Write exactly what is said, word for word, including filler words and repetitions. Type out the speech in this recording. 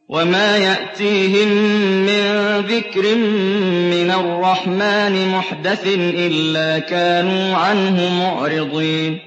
وما يأتيهم من ذكر من الرحمن محدث إلا كانوا عنه معرضين